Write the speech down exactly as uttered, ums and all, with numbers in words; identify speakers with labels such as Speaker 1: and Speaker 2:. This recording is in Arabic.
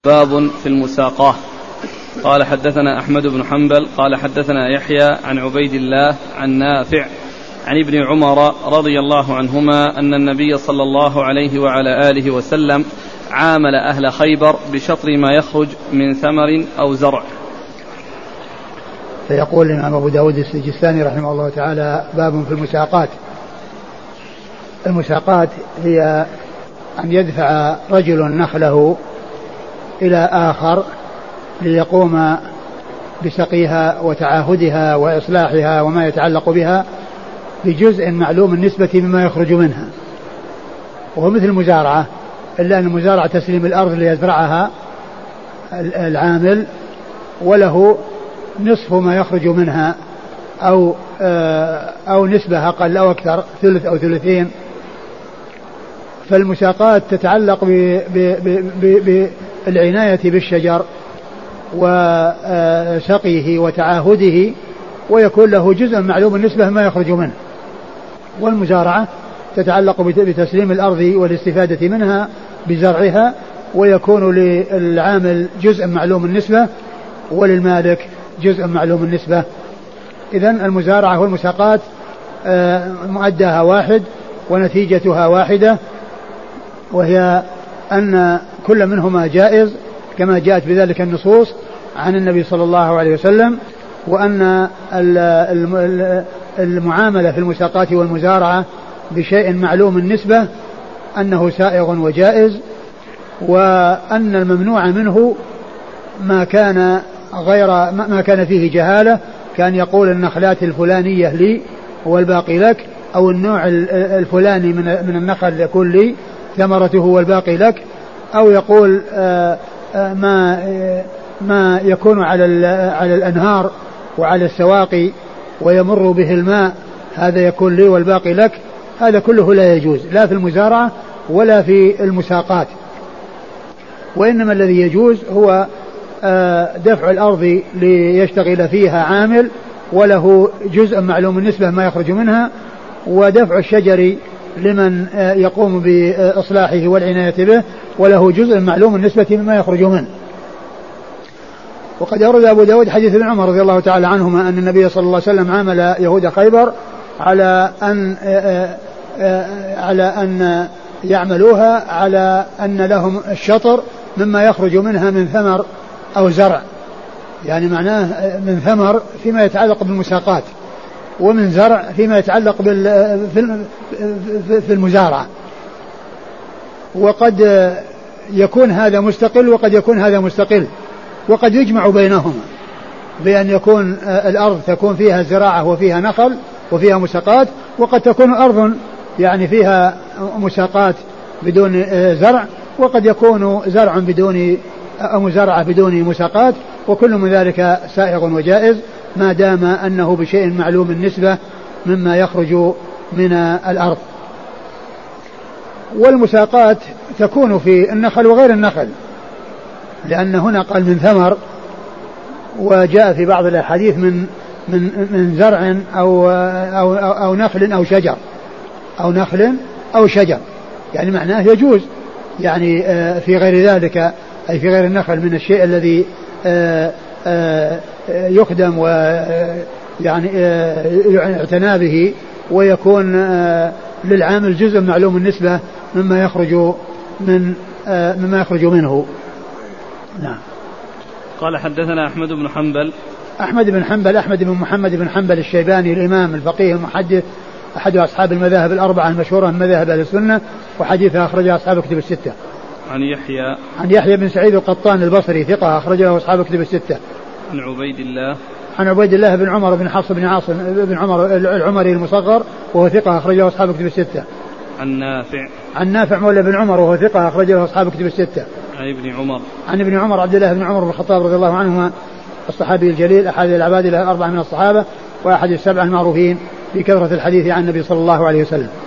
Speaker 1: باب في المساقاة. قال حدثنا أحمد بن حنبل قال حدثنا يحيى عن عبيد الله عن نافع عن ابن عمر رضي الله عنهما أن النبي صلى الله عليه وعلى آله وسلم عامل أهل خيبر بشطر ما يخرج من ثمر أو زرع.
Speaker 2: فيقول الإمام أبو داود السجستاني رحمه الله تعالى: باب في المساقات. المساقات هي أن يدفع رجل نخله إلى آخر ليقوم بسقيها وتعاهدها وإصلاحها وما يتعلق بها بجزء معلوم النسبة مما يخرج منها، وهو مثل المزارعة، إلا أن المزارعة تسليم الأرض ليزرعها العامل وله نصف ما يخرج منها أو أو نسبة أقل أو أكثر، ثلث أو ثلثين. فالمساقات تتعلق بالعناية بالشجر وسقيه وتعاهده، ويكون له جزء معلوم النسبة ما يخرج منه. والمزارعة تتعلق بتسليم الأرض والاستفادة منها بزرعها، ويكون للعامل جزء معلوم النسبة وللمالك جزء معلوم النسبة. إذن المزارعة والمساقات مؤداها واحد ونتيجتها واحدة، وهي أن كل منهما جائز كما جاءت بذلك النصوص عن النبي صلى الله عليه وسلم، وأن المعاملة في المساقات والمزارعة بشيء معلوم النسبة أنه سائغ وجائز، وأن الممنوع منه ما كان غير ما كان فيه جهالة، كان يقول النخلات الفلانية لي والباقي لك، أو النوع الفلاني من النخل يكون لي ثمرته والباقي لك، أو يقول ما ما يكون على على الأنهار وعلى السواقي ويمر به الماء هذا يكون لي والباقي لك. هذا كله لا يجوز لا في المزارعة ولا في المساقات، وإنما الذي يجوز هو دفع الأرض ليشتغل فيها عامل وله جزء معلوم النسبة ما يخرج منها، ودفع الشجر لمن يقوم بإصلاحه والعناية به وله جزء معلوم النسبة مما يخرج منه. وقد أورد أبو داود حديث ابن عمر رضي الله تعالى عنهما أن النبي صلى الله عليه وسلم عامل يهود خيبر على أن على أن يعملوها على أن لهم الشطر مما يخرج منها من ثمر أو زرع، يعني معناه من ثمر فيما يتعلق بالمساقات، ومن زرع فيما يتعلق في المزارعة. وقد يكون هذا مستقل وقد يكون هذا مستقل، وقد يجمع بينهما بأن يكون الأرض تكون فيها زراعة وفيها نخل وفيها مساقات، وقد تكون أرض يعني فيها مساقات بدون زرع، وقد يكون زرع بدون أو مزارعة بدون مساقات، وكل من ذلك سائغ وجائز ما دام أنه بشيء معلوم النسبة مما يخرج من الأرض. والمساقات تكون في النخل وغير النخل، لأن هنا قال من ثمر، وجاء في بعض الأحاديث من من من زرع أو أو أو, أو نخل أو شجر أو نخل أو شجر، يعني معناه يجوز يعني في غير ذلك، أي في غير النخل من الشيء الذي يخدم ويعني يعتنى به ويكون للعامل جزء معلوم النسبة مما يخرج من مما يخرج منه. نعم.
Speaker 1: قال حدثنا أحمد بن حنبل
Speaker 2: أحمد بن حنبل أحمد بن محمد بن حنبل الشيباني الإمام الفقيه المحدث أحد أصحاب المذاهب الأربعة المشهورة من مذاهب أهل السنة، وحديثها أخرجها أصحاب كتب الستة.
Speaker 1: عن يحيى
Speaker 2: عن يحيى بن سعيد القطان البصري ثقة أخرجه أصحاب كتب الستة.
Speaker 1: عن عبيد الله
Speaker 2: عن عبيد الله بن عمر بن حفص بن عاصم بن عمر العمري المصغر وهو ثقة أخرجه أصحاب كتب الستة.
Speaker 1: عن نافع
Speaker 2: عن نافع مولى بن عمر وهو ثقة أخرجه أصحاب كتب الستة.
Speaker 1: عن ابن عمر
Speaker 2: عن ابن عمر عبد الله بن عمر بن الخطاب رضي الله عنهما الصحابي الجليل أحد العباد له أربعة من الصحابة وأحد السبعة المعروفين بكثرة الحديث عن النبي صلى الله عليه وسلم.